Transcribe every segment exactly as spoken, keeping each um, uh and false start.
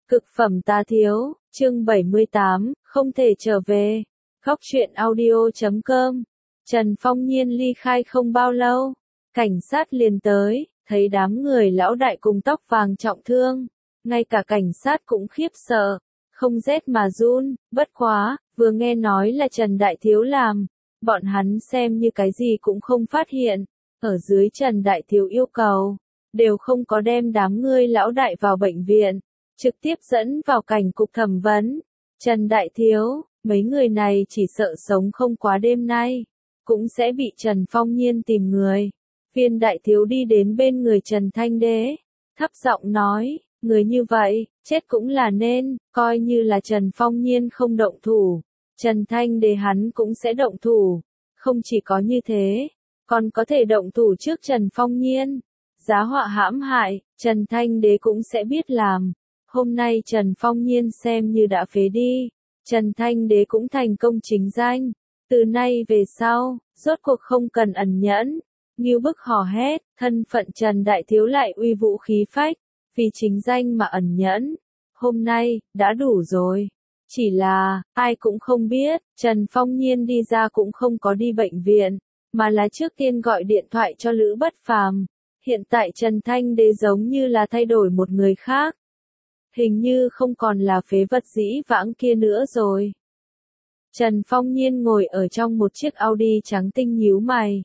Cực phẩm tá thiếu, chương bảy mươi tám, không thể trở về. Góc truyện audio chấm com. Trần Phong Nhiên ly khai không bao lâu, cảnh sát liền tới, thấy đám người lão đại cùng tóc vàng trọng thương, ngay cả cảnh sát cũng khiếp sợ, không rét mà run, bất quá, vừa nghe nói là Trần Đại Thiếu làm, bọn hắn xem như cái gì cũng không phát hiện, ở dưới Trần Đại Thiếu yêu cầu, đều không có đem đám người lão đại vào bệnh viện, trực tiếp dẫn vào cảnh cục thẩm vấn. Trần Đại Thiếu, mấy người này chỉ sợ sống không quá đêm nay, cũng sẽ bị Trần Phong Nhiên tìm người. Viên Đại Thiếu đi đến bên người Trần Thanh Đế, thấp giọng nói, người như vậy, chết cũng là nên, coi như là Trần Phong Nhiên không động thủ, Trần Thanh Đế hắn cũng sẽ động thủ, không chỉ có như thế, còn có thể động thủ trước Trần Phong Nhiên. Giá họa hãm hại, Trần Thanh Đế cũng sẽ biết làm. Hôm nay Trần Phong Nhiên xem như đã phế đi, Trần Thanh Đế cũng thành công chính danh. Từ nay về sau, rốt cuộc không cần ẩn nhẫn, ngưu bức hò hét, thân phận Trần Đại Thiếu lại uy vũ khí phách, vì chính danh mà ẩn nhẫn. Hôm nay, đã đủ rồi. Chỉ là, ai cũng không biết, Trần Phong Nhiên đi ra cũng không có đi bệnh viện, mà là trước tiên gọi điện thoại cho Lữ Bất Phàm. Hiện tại Trần Thanh Đế giống như là thay đổi một người khác. Hình như không còn là phế vật dĩ vãng kia nữa rồi. Trần Phong Nhiên ngồi ở trong một chiếc Audi trắng tinh nhíu mày.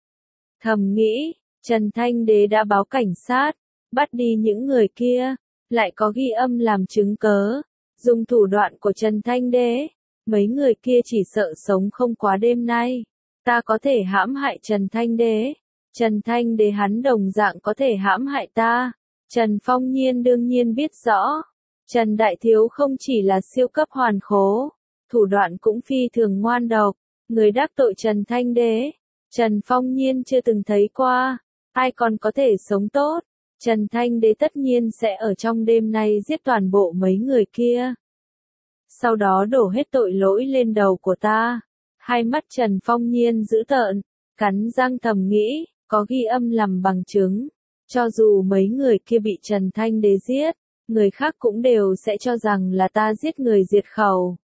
Thầm nghĩ, Trần Thanh Đế đã báo cảnh sát, bắt đi những người kia, lại có ghi âm làm chứng cớ. Dùng thủ đoạn của Trần Thanh Đế, mấy người kia chỉ sợ sống không quá đêm nay. Ta có thể hãm hại Trần Thanh Đế. Trần Thanh Đế hắn đồng dạng có thể hãm hại ta. Trần Phong Nhiên đương nhiên biết rõ. Trần Đại Thiếu không chỉ là siêu cấp hoàn khố, thủ đoạn cũng phi thường ngoan độc. Người đắc tội Trần Thanh Đế, Trần Phong Nhiên chưa từng thấy qua. Ai còn có thể sống tốt. Trần Thanh Đế tất nhiên sẽ ở trong đêm nay giết toàn bộ mấy người kia. Sau đó đổ hết tội lỗi lên đầu của ta. Hai mắt Trần Phong Nhiên dữ tợn, cắn răng thầm nghĩ, có ghi âm làm bằng chứng. Cho dù mấy người kia bị Trần Thanh Đế giết, người khác cũng đều sẽ cho rằng là ta giết người diệt khẩu.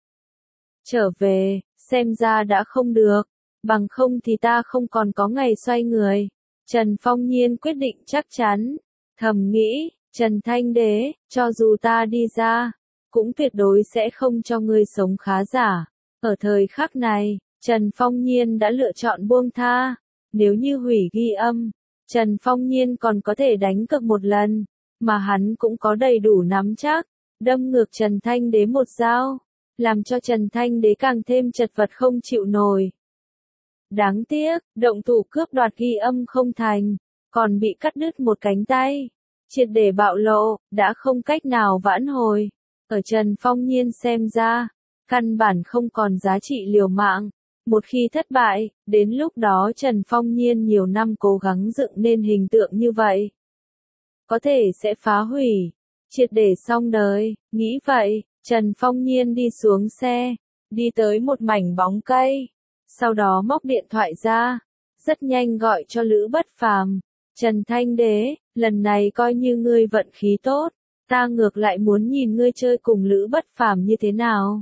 Trở về, xem ra đã không được, bằng không thì ta không còn có ngày xoay người. Trần Phong Nhiên quyết định chắc chắn, thầm nghĩ, Trần Thanh Đế, cho dù ta đi ra, cũng tuyệt đối sẽ không cho ngươi sống khá giả. Ở thời khắc này, Trần Phong Nhiên đã lựa chọn buông tha, nếu như hủy ghi âm, Trần Phong Nhiên còn có thể đánh cược một lần, mà hắn cũng có đầy đủ nắm chắc, đâm ngược Trần Thanh Đế một dao, làm cho Trần Thanh Đế càng thêm chật vật không chịu nổi. Đáng tiếc, động thủ cướp đoạt ghi âm không thành, còn bị cắt đứt một cánh tay, triệt để bạo lộ, đã không cách nào vãn hồi. Ở Trần Phong Nhiên xem ra, căn bản không còn giá trị liều mạng. Một khi thất bại, đến lúc đó Trần Phong Nhiên nhiều năm cố gắng dựng nên hình tượng như vậy, có thể sẽ phá hủy, triệt để xong đời. Nghĩ vậy, Trần Phong Nhiên đi xuống xe, đi tới một mảnh bóng cây, sau đó móc điện thoại ra, rất nhanh gọi cho Lữ Bất Phàm. Trần Thanh Đế, lần này coi như ngươi vận khí tốt, ta ngược lại muốn nhìn ngươi chơi cùng Lữ Bất Phàm như thế nào.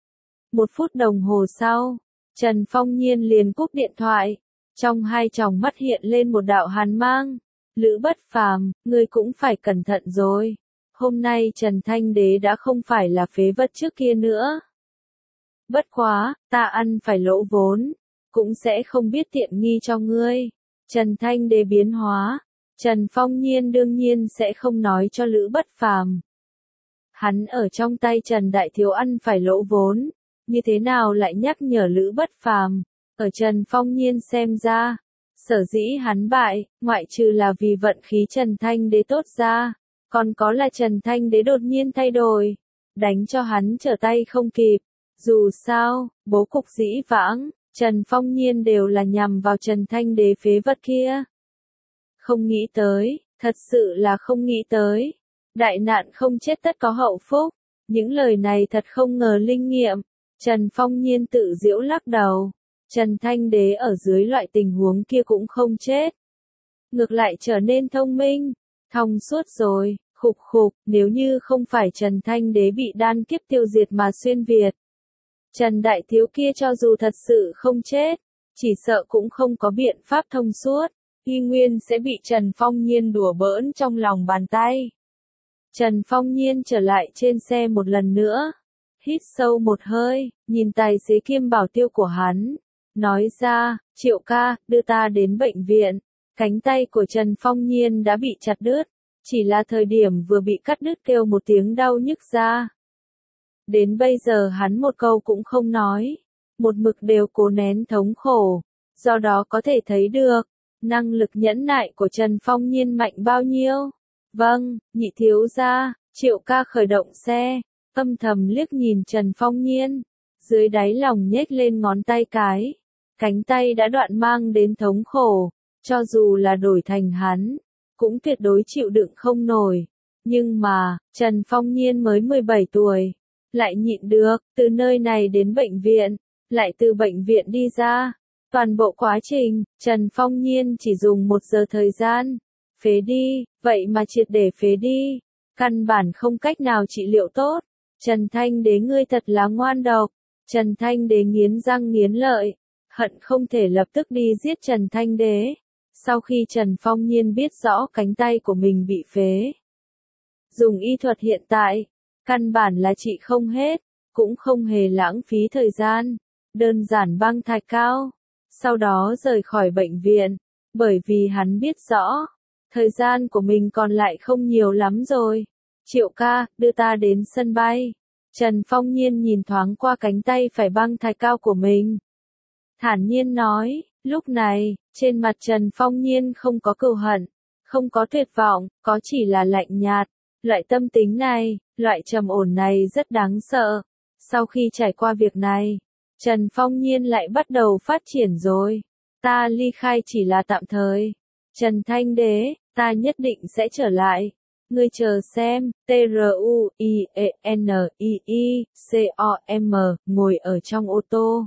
Một phút đồng hồ sau, Trần Phong Nhiên liền cúp điện thoại, trong hai tròng mắt hiện lên một đạo hàn mang. Lữ Bất Phàm, ngươi cũng phải cẩn thận rồi. Hôm nay Trần Thanh Đế đã không phải là phế vật trước kia nữa. Bất quá, ta ăn phải lỗ vốn, cũng sẽ không biết tiện nghi cho ngươi. Trần Thanh Đế biến hóa, Trần Phong Nhiên đương nhiên sẽ không nói cho Lữ Bất Phàm. Hắn ở trong tay Trần Đại Thiếu ăn phải lỗ vốn, như thế nào lại nhắc nhở Lữ Bất Phàm? Ở Trần Phong Nhiên xem ra, sở dĩ hắn bại, ngoại trừ là vì vận khí Trần Thanh Đế tốt ra, còn có là Trần Thanh Đế đột nhiên thay đổi, đánh cho hắn trở tay không kịp. Dù sao, bố cục dĩ vãng, Trần Phong Nhiên đều là nhằm vào Trần Thanh Đế phế vật kia. Không nghĩ tới, thật sự là không nghĩ tới. Đại nạn không chết tất có hậu phúc. Những lời này thật không ngờ linh nghiệm. Trần Phong Nhiên tự giễu lắc đầu. Trần Thanh Đế ở dưới loại tình huống kia cũng không chết. Ngược lại trở nên thông minh, thông suốt rồi, Khục khục, nếu như không phải Trần Thanh Đế bị đan kiếp tiêu diệt mà xuyên Việt. Trần Đại Thiếu kia cho dù thật sự không chết, chỉ sợ cũng không có biện pháp thông suốt, y nguyên sẽ bị Trần Phong Nhiên đùa bỡn trong lòng bàn tay. Trần Phong Nhiên trở lại trên xe một lần nữa, hít sâu một hơi, nhìn tài xế kiêm bảo tiêu của hắn, nói ra, Triệu ca, đưa ta đến bệnh viện. Cánh tay của Trần Phong Nhiên đã bị chặt đứt, chỉ là thời điểm vừa bị cắt đứt kêu một tiếng đau nhức ra. Đến bây giờ hắn một câu cũng không nói, một mực đều cố nén thống khổ, do đó có thể thấy được, năng lực nhẫn nại của Trần Phong Nhiên mạnh bao nhiêu. Vâng, nhị thiếu gia, Triệu ca khởi động xe, âm thầm liếc nhìn Trần Phong Nhiên, dưới đáy lòng nhếch lên ngón tay cái, cánh tay đã đoạn mang đến thống khổ, cho dù là đổi thành hắn, cũng tuyệt đối chịu đựng không nổi. Nhưng mà, Trần Phong Nhiên mới mười bảy tuổi, lại nhịn được, từ nơi này đến bệnh viện, lại từ bệnh viện đi ra. Toàn bộ quá trình, Trần Phong Nhiên chỉ dùng một giờ thời gian. Phế đi, vậy mà triệt để phế đi. Căn bản không cách nào trị liệu tốt. Trần Thanh Đế ngươi thật là ngoan độc. Trần Thanh Đế nghiến răng nghiến lợi, hận không thể lập tức đi giết Trần Thanh Đế. Sau khi Trần Phong Nhiên biết rõ cánh tay của mình bị phế, dùng y thuật hiện tại, căn bản là trị không hết, cũng không hề lãng phí thời gian, đơn giản băng thạch cao, sau đó rời khỏi bệnh viện, bởi vì hắn biết rõ, thời gian của mình còn lại không nhiều lắm rồi. Triệu ca, đưa ta đến sân bay. Trần Phong Nhiên nhìn thoáng qua cánh tay phải băng thạch cao của mình, thản nhiên nói. Lúc này, trên mặt Trần Phong Nhiên không có cừu hận, không có tuyệt vọng, có chỉ là lạnh nhạt. Loại tâm tính này, loại trầm ổn này rất đáng sợ. Sau khi trải qua việc này, Trần Phong Nhiên lại bắt đầu phát triển rồi. Ta ly khai chỉ là tạm thời. Trần Thanh Đế, ta nhất định sẽ trở lại. Ngươi chờ xem, T R U I E N I I C O M, ngồi ở trong ô tô.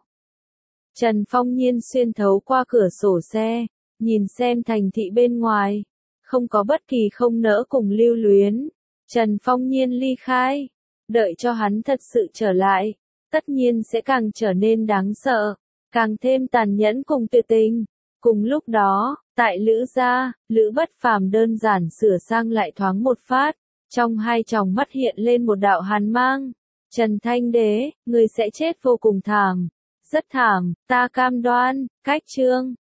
Trần Phong Nhiên xuyên thấu qua cửa sổ xe, nhìn xem thành thị bên ngoài, không có bất kỳ không nỡ cùng lưu luyến. Trần Phong Nhiên ly khai, đợi cho hắn thật sự trở lại, tất nhiên sẽ càng trở nên đáng sợ, càng thêm tàn nhẫn cùng tuyệt tình. Cùng lúc đó, tại Lữ gia, Lữ Bất Phàm đơn giản sửa sang lại thoáng một phát, trong hai tròng mắt hiện lên một đạo hàn mang. Trần Thanh Đế, ngươi sẽ chết vô cùng thảm. Rất thảm, ta cam đoan. Cách chương